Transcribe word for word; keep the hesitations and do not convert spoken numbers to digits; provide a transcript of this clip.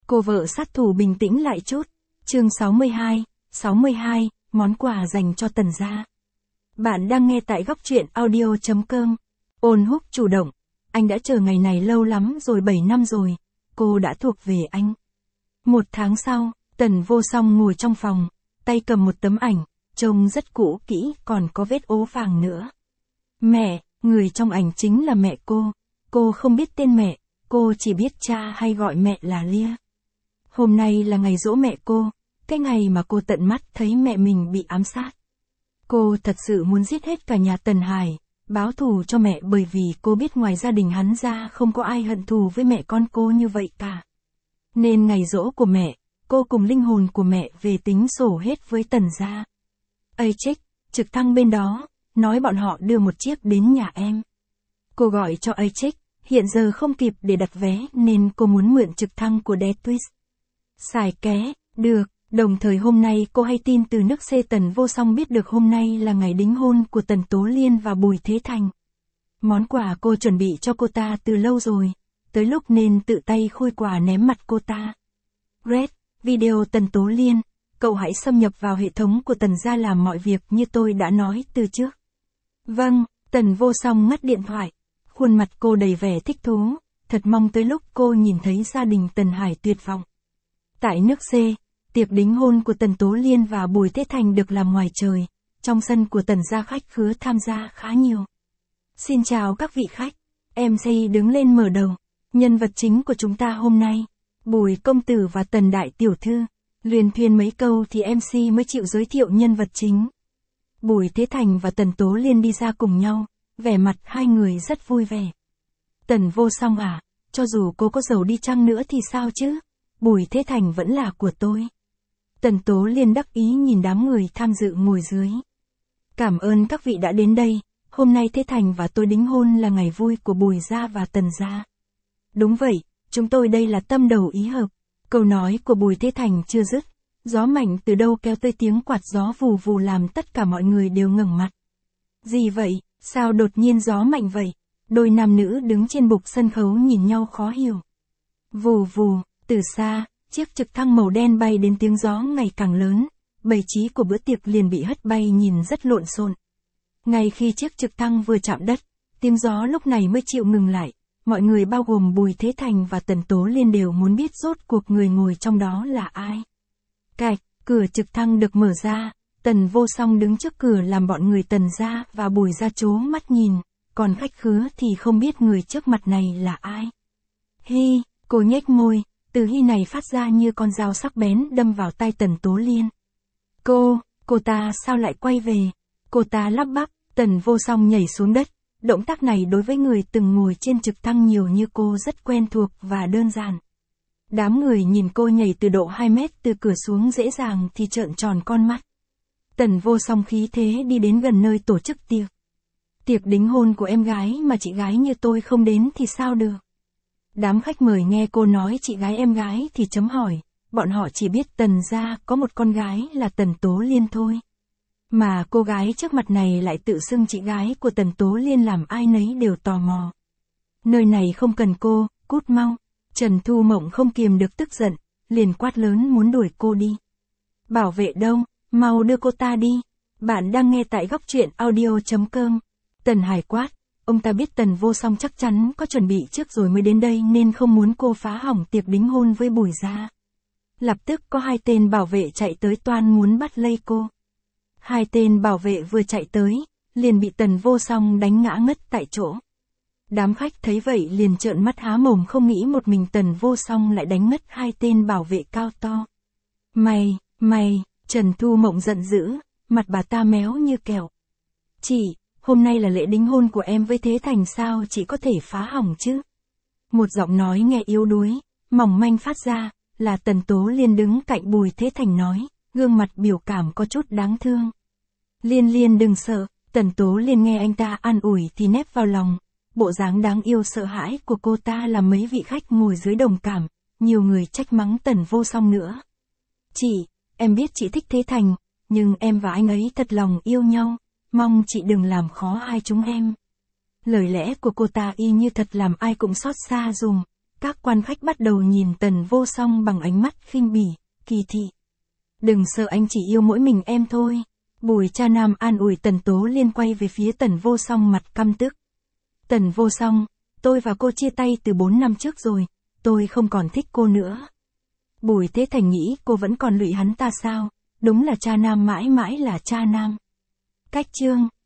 Cô vợ sát thủ bình tĩnh lại chút. Chương sáu mươi hai, sáu mươi hai, món quà dành cho Tần gia. Bạn đang nghe tại góc truyện audio chấm com. Ôn Húc chủ động. Anh đã chờ ngày này lâu lắm rồi, bảy năm rồi. Cô đã thuộc về anh. Một tháng sau, Tần Vô Song ngồi trong phòng, tay cầm một tấm ảnh, trông rất cũ kỹ, còn có vết ố vàng nữa. Mẹ, người trong ảnh chính là mẹ cô. Cô không biết tên mẹ, cô chỉ biết cha hay gọi mẹ là Lia. Hôm nay là ngày giỗ mẹ cô, cái ngày mà cô tận mắt thấy mẹ mình bị ám sát. Cô thật sự muốn giết hết cả nhà Tần Hải, báo thù cho mẹ, bởi vì cô biết ngoài gia đình hắn ra không có ai hận thù với mẹ con cô như vậy cả. Nên ngày giỗ của mẹ, cô cùng linh hồn của mẹ về tính sổ hết với Tần gia. Achex, trực thăng bên đó, nói bọn họ đưa một chiếc đến nhà em. Cô gọi cho Achex, hiện giờ không kịp để đặt vé nên cô muốn mượn trực thăng của Death Twist. Xài ké, được, đồng thời hôm nay cô hay tin từ nước C. Tần Vô Song biết được hôm nay là ngày đính hôn của Tần Tố Liên và Bùi Thế Thành. Món quà cô chuẩn bị cho cô ta từ lâu rồi, tới lúc nên tự tay khui quà ném mặt cô ta. Red, video Tần Tố Liên, cậu hãy xâm nhập vào hệ thống của Tần gia làm mọi việc như tôi đã nói từ trước. Vâng, Tần Vô Song ngắt điện thoại. Khuôn mặt cô đầy vẻ thích thú, thật mong tới lúc cô nhìn thấy gia đình Tần Hải tuyệt vọng. Tại nước C, tiệc đính hôn của Tần Tố Liên và Bùi Thế Thành được làm ngoài trời, trong sân của Tần gia khách khứa tham gia khá nhiều. Xin chào các vị khách, em xê đứng lên mở đầu. Nhân vật chính của chúng ta hôm nay, Bùi công tử và Tần đại tiểu thư. Luyên thuyên mấy câu thì em xê mới chịu giới thiệu nhân vật chính. Bùi Thế Thành và Tần Tố Liên đi ra cùng nhau, vẻ mặt hai người rất vui vẻ. Tần Vô Song à, cho dù cô có giàu đi chăng nữa thì sao chứ? Bùi Thế Thành vẫn là của tôi. Tần Tố Liên đắc ý nhìn đám người tham dự ngồi dưới. Cảm ơn các vị đã đến đây, hôm nay Thế Thành và tôi đính hôn là ngày vui của Bùi gia và Tần gia. Đúng vậy, chúng tôi đây là tâm đầu ý hợp. Câu nói của Bùi Thế Thành chưa dứt, gió mạnh từ đâu kéo tới tiếng quạt gió vù vù làm tất cả mọi người đều ngẩng mặt. Gì vậy, sao đột nhiên gió mạnh vậy? Đôi nam nữ đứng trên bục sân khấu nhìn nhau khó hiểu. Vù vù, từ xa, chiếc trực thăng màu đen bay đến, tiếng gió ngày càng lớn, bày trí của bữa tiệc liền bị hất bay nhìn rất lộn xộn. Ngay khi chiếc trực thăng vừa chạm đất, tiếng gió lúc này mới chịu ngừng lại. Mọi người bao gồm Bùi Thế Thành và Tần Tố Liên đều muốn biết rốt cuộc người ngồi trong đó là ai. Cạch, cửa trực thăng được mở ra, Tần Vô Song đứng trước cửa làm bọn người Tần gia và Bùi gia trố mắt nhìn, còn khách khứa thì không biết người trước mặt này là ai. Hi, cô nhếch môi, từ hi này phát ra như con dao sắc bén đâm vào tai Tần Tố Liên. Cô, cô ta sao lại quay về? Cô ta lắp bắp. Tần Vô Song nhảy xuống đất. Động tác này đối với người từng ngồi trên trực thăng nhiều như cô rất quen thuộc và đơn giản. Đám người nhìn cô nhảy từ độ hai mét từ cửa xuống dễ dàng thì trợn tròn con mắt. Tần Vô Song khí thế đi đến gần nơi tổ chức tiệc. Tiệc đính hôn của em gái mà chị gái như tôi không đến thì sao được? Đám khách mời nghe cô nói chị gái em gái thì chấm hỏi, bọn họ chỉ biết Tần gia có một con gái là Tần Tố Liên thôi. Mà cô gái trước mặt này lại tự xưng chị gái của Tần Tố Liên làm ai nấy đều tò mò. Nơi này không cần cô, cút mau. Trần Thu Mộng không kiềm được tức giận, liền quát lớn muốn đuổi cô đi. Bảo vệ đâu, mau đưa cô ta đi. Bạn đang nghe tại góc truyện audio chấm com. Tần Hải quát, ông ta biết Tần Vô Song chắc chắn có chuẩn bị trước rồi mới đến đây nên không muốn cô phá hỏng tiệc đính hôn với Bùi gia. Lập tức có hai tên bảo vệ chạy tới toan muốn bắt lây cô. Hai tên bảo vệ vừa chạy tới, liền bị Tần Vô Song đánh ngã ngất tại chỗ. Đám khách thấy vậy liền trợn mắt há mồm, không nghĩ một mình Tần Vô Song lại đánh ngất hai tên bảo vệ cao to. Mày, mày, Trần Thu Mộng giận dữ, mặt bà ta méo như kẹo. Chị, hôm nay là lễ đính hôn của em với Thế Thành, sao chị có thể phá hỏng chứ? Một giọng nói nghe yếu đuối, mỏng manh phát ra, là Tần Tố Liên đứng cạnh Bùi Thế Thành nói, gương mặt biểu cảm có chút đáng thương. Liên Liên đừng sợ. Tần Tố Liên nghe anh ta an ủi thì nép vào lòng. Bộ dáng đáng yêu sợ hãi của cô ta làm mấy vị khách ngồi dưới đồng cảm, nhiều người trách mắng Tần Vô Song nữa. Chị, em biết chị thích Thế Thành, nhưng em và anh ấy thật lòng yêu nhau, mong chị đừng làm khó hai chúng em. Lời lẽ của cô ta y như thật làm ai cũng xót xa dùm. Các quan khách bắt đầu nhìn Tần Vô Song bằng ánh mắt khinh bỉ, kỳ thị. Đừng sợ, anh chỉ yêu mỗi mình em thôi. Bùi Cha Nam an ủi Tần Tố Liên, quay về phía Tần Vô Song mặt căm tức. Tần Vô Song, tôi và cô chia tay từ bốn năm trước rồi, tôi không còn thích cô nữa. Bùi Thế Thành nghĩ cô vẫn còn lụy hắn ta sao? Đúng là Cha Nam mãi mãi là Cha Nam. Cách chương